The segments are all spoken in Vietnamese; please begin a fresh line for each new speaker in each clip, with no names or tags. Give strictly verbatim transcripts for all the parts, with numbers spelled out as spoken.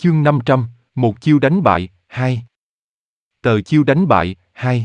Chương năm trăm, một chiêu đánh bại, hai. Tờ chiêu đánh bại, hai.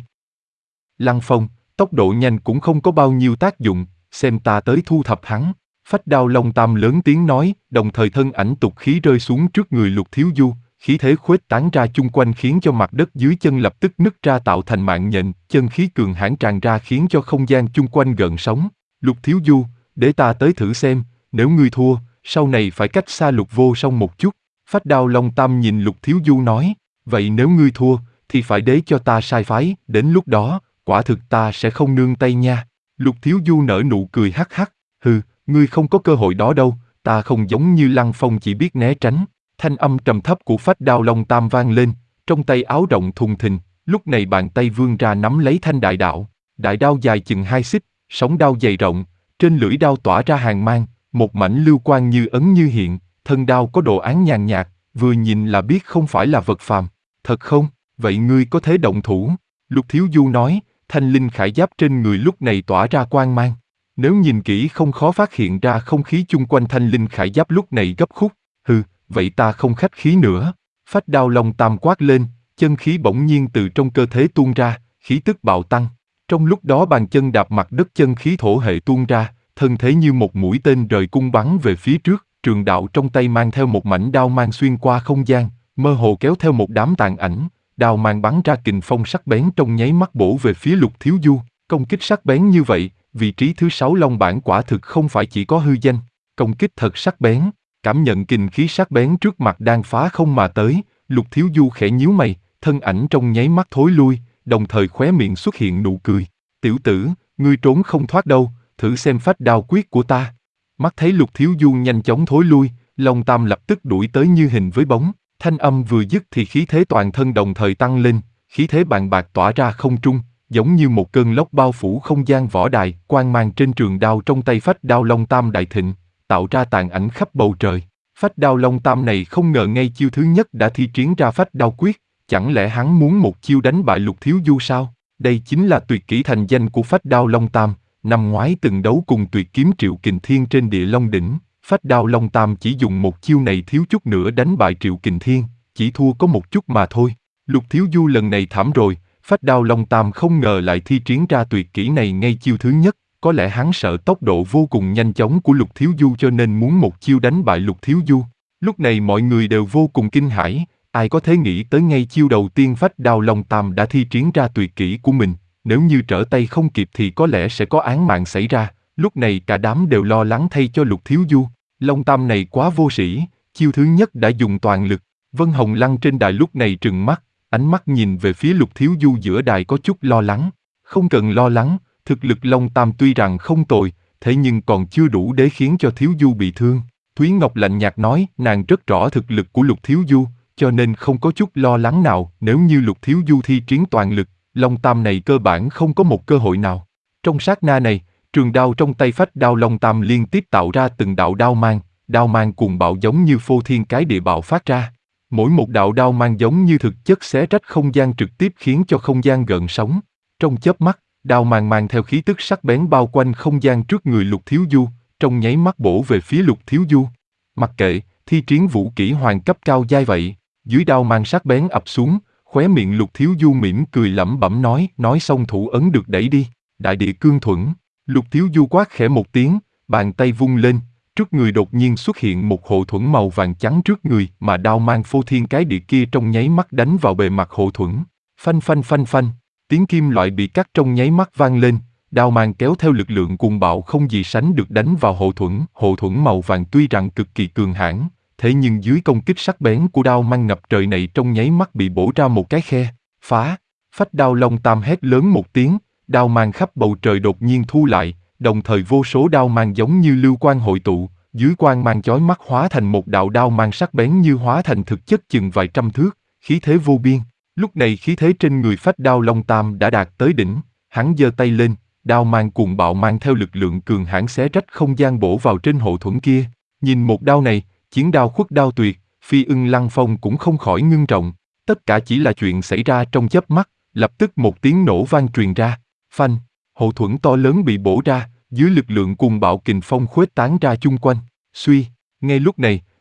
Lăng Phong, tốc độ nhanh cũng không có bao nhiêu tác dụng, xem ta tới thu thập hắn. Phách Đao Long Tam lớn tiếng nói, đồng thời thân ảnh tục khí rơi xuống trước người Lục Thiếu Du, khí thế khuếch tán ra chung quanh khiến cho mặt đất dưới chân lập tức nứt ra tạo thành mạng nhện, chân khí cường hãn tràn ra khiến cho không gian chung quanh gợn sóng. Lục Thiếu Du, để ta tới thử xem, nếu ngươi thua, sau này phải cách xa Lục Vô Song một chút. Phách Đao Long Tam nhìn Lục Thiếu Du nói, vậy nếu ngươi thua, thì phải để cho ta sai phái, đến lúc đó, quả thực ta sẽ không nương tay nha. Lục Thiếu Du nở nụ cười hắc hắc, hừ, ngươi không có cơ hội đó đâu, ta không giống như Lăng Phong chỉ biết né tránh. Thanh âm trầm thấp của Phách Đao Long Tam vang lên, trong tay áo rộng thùng thình, lúc này bàn tay vươn ra nắm lấy thanh đại đạo. Đại đao dài chừng hai xích, sóng đao dày rộng, trên lưỡi đao tỏa ra hàn mang, một mảnh lưu quang như ấn như hiện, thân đao có đồ án nhàn nhạt, vừa nhìn là biết không phải là vật phàm. Thật không? Vậy ngươi có thể động thủ? Lục Thiếu Du nói, thanh linh khải giáp trên người lúc này tỏa ra quang mang. Nếu nhìn kỹ không khó phát hiện ra không khí chung quanh thanh linh khải giáp lúc này gấp khúc. Hừ, vậy ta không khách khí nữa. Phách Đao Long Tam quát lên, chân khí bỗng nhiên từ trong cơ thể tuôn ra, khí tức bạo tăng. Trong lúc đó bàn chân đạp mặt đất chân khí thổ hệ tuôn ra, thân thế như một mũi tên rời cung bắn về phía trước, trường đạo trong tay mang theo một mảnh đao mang xuyên qua không gian, mơ hồ kéo theo một đám tàn ảnh, đao mang bắn ra kình phong sắc bén trong nháy mắt bổ về phía Lục Thiếu Du. Công kích sắc bén như vậy, vị trí thứ sáu Long bản quả thực không phải chỉ có hư danh, công kích thật sắc bén. Cảm nhận kình khí sắc bén trước mặt đang phá không mà tới, Lục Thiếu Du khẽ nhíu mày, thân ảnh trong nháy mắt thối lui, đồng thời khóe miệng xuất hiện nụ cười. Tiểu tử, ngươi trốn không thoát đâu, thử xem phách đao quyết của ta. Mắt thấy Lục Thiếu Du nhanh chóng thối lui, Long Tam lập tức đuổi tới như hình với bóng, thanh âm vừa dứt thì khí thế toàn thân đồng thời tăng lên, khí thế bàn bạc tỏa ra không trung, giống như một cơn lốc bao phủ không gian võ đài, quang mang trên trường đao trong tay phách đao Long Tam đại thịnh, tạo ra tàn ảnh khắp bầu trời. Phách Đao Long Tam này không ngờ ngay chiêu thứ nhất đã thi triển ra phách đao quyết, chẳng lẽ hắn muốn một chiêu đánh bại Lục Thiếu Du sao? Đây chính là tuyệt kỹ thành danh của Phách Đao Long Tam, năm ngoái từng đấu cùng tuyệt kiếm Triệu Kình Thiên trên Địa Long đỉnh, Phách Đao Long Tam chỉ dùng một chiêu này thiếu chút nữa đánh bại Triệu Kình Thiên, chỉ thua có một chút mà thôi. Lục Thiếu Du lần này thảm rồi, Phách Đao Long Tam không ngờ lại thi triển ra tuyệt kỹ này ngay chiêu thứ nhất. Có lẽ hắn sợ tốc độ vô cùng nhanh chóng của Lục Thiếu Du cho nên muốn một chiêu đánh bại Lục Thiếu Du. Lúc này mọi người đều vô cùng kinh hãi, ai có thể nghĩ tới ngay chiêu đầu tiên Phách Đao Long Tam đã thi triển ra tuyệt kỹ của mình, nếu như trở tay không kịp thì có lẽ sẽ có án mạng xảy ra. Lúc này cả đám đều lo lắng thay cho Lục Thiếu Du, Long Tam này quá vô sĩ, chiêu thứ nhất đã dùng toàn lực. Vân Hồng Lăng trên đài lúc này trừng mắt, ánh mắt nhìn về phía Lục Thiếu Du giữa đài có chút lo lắng. Không cần lo lắng. Thực lực Long Tam tuy rằng không tồi, thế nhưng còn chưa đủ để khiến cho Thiếu Du bị thương. Thúy Ngọc lạnh nhạt nói, nàng rất rõ thực lực của Lục Thiếu Du, cho nên không có chút lo lắng nào. Nếu như Lục Thiếu Du thi triển toàn lực, Long Tam này cơ bản không có một cơ hội nào. Trong sát na này, trường đao trong tay phách đao Long Tam liên tiếp tạo ra từng đạo đao mang, đao mang cuồng bạo giống như phô thiên cái địa bạo phát ra. Mỗi một đạo đao mang giống như thực chất xé rách không gian trực tiếp khiến cho không gian gợn sóng. Trong chớp mắt, đao mang mang theo khí tức sắc bén bao quanh không gian trước người Lục Thiếu Du, trong nháy mắt bổ về phía Lục Thiếu Du. Mặc kệ, thi triển vũ kỹ hoàng cấp cao giai vậy, dưới đao mang sắc bén ập xuống, khóe miệng Lục Thiếu Du mỉm cười lẩm bẩm nói, nói xong thủ ấn được đẩy đi, đại địa cương thuẫn. Lục Thiếu Du quát khẽ một tiếng, bàn tay vung lên, trước người đột nhiên xuất hiện một hộ thuẫn màu vàng trắng trước người, mà đao mang phô thiên cái địa kia trong nháy mắt đánh vào bề mặt hộ thuẫn. Phanh phanh phanh phanh. Tiếng kim loại bị cắt trong nháy mắt vang lên, đao mang kéo theo lực lượng cuồng bạo không gì sánh được đánh vào hộ thuẫn. Hộ thuẫn màu vàng tuy rằng cực kỳ cường hãn, thế nhưng dưới công kích sắc bén của đao mang ngập trời này trong nháy mắt bị bổ ra một cái khe, phá. Phách Đao Long Tam hét lớn một tiếng, đao mang khắp bầu trời đột nhiên thu lại, đồng thời vô số đao mang giống như lưu quang hội tụ, dưới quang mang chói mắt hóa thành một đạo đao mang sắc bén như hóa thành thực chất chừng vài trăm thước, khí thế vô biên. Lúc này khí thế trên người Phách Đao Long Tam đã đạt tới đỉnh, hắn giơ tay lên, đao mang cuồng bạo mang theo lực lượng cường hãn xé rách không gian bổ vào trên hộ thuẫn kia. Nhìn một đao này, chiến đao khuất đao tuyệt, Phi Ưng Lăng Phong cũng không khỏi ngưng trọng. Tất cả chỉ là chuyện xảy ra trong chớp mắt, lập tức một tiếng nổ vang truyền ra, phanh, hộ thuẫn to lớn bị bổ ra, dưới lực lượng cuồng bạo kình phong khuếch tán ra chung quanh. Suy, ngay lúc này,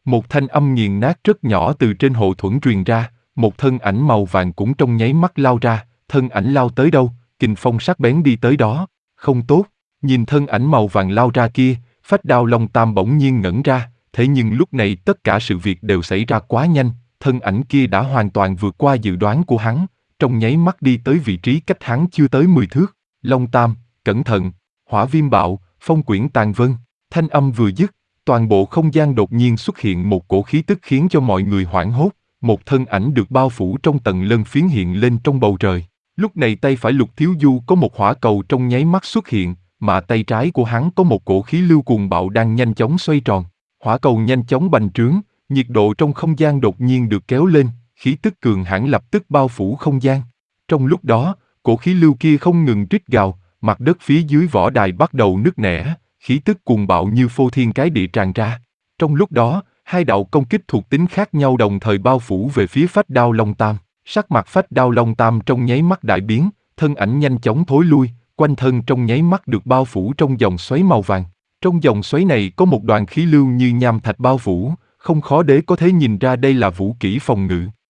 Một thanh âm nghiền nát rất nhỏ từ trên hộ thuẫn truyền ra, một thân ảnh màu vàng cũng trong nháy mắt lao ra, thân ảnh lao tới đâu, kình phong sắc bén đi tới đó. Không tốt, nhìn thân ảnh màu vàng lao ra kia, Phách Đao Long Tam bỗng nhiên ngẩn ra, thế nhưng lúc này tất cả sự việc đều xảy ra quá nhanh, thân ảnh kia đã hoàn toàn vượt qua dự đoán của hắn, trong nháy mắt đi tới vị trí cách hắn chưa tới mười thước. Long Tam, cẩn thận, hỏa viêm bạo, phong quyển tàn vân, thanh âm vừa dứt, toàn bộ không gian đột nhiên xuất hiện một cổ khí tức khiến cho mọi người hoảng hốt, một thân ảnh được bao phủ trong tầng lân phiến hiện lên trong bầu trời. Lúc này tay phải Lục Thiếu Du có một hỏa cầu trong nháy mắt xuất hiện, mà tay trái của hắn có một cổ khí lưu cuồng bạo đang nhanh chóng xoay tròn. Hỏa cầu nhanh chóng bành trướng, nhiệt độ trong không gian đột nhiên được kéo lên, khí tức cường hãn lập tức bao phủ không gian. Trong lúc đó, cổ khí lưu kia không ngừng rít gào, mặt đất phía dưới võ đài bắt đầu nứt nẻ, khí tức cuồng bạo như phô thiên cái địa tràn ra. Trong lúc đó, hai đạo công kích thuộc tính khác nhau đồng thời bao phủ về phía Phách Đao Long Tam. Sắc mặt Phách Đao Long Tam trong nháy mắt đại biến, thân ảnh nhanh chóng thối lui, quanh thân trong nháy mắt được bao phủ trong dòng xoáy màu vàng. Trong dòng xoáy này có một đoàn khí lưu như nham thạch bao phủ, không khó để có thể nhìn ra đây là vũ kỹ phòng ngự.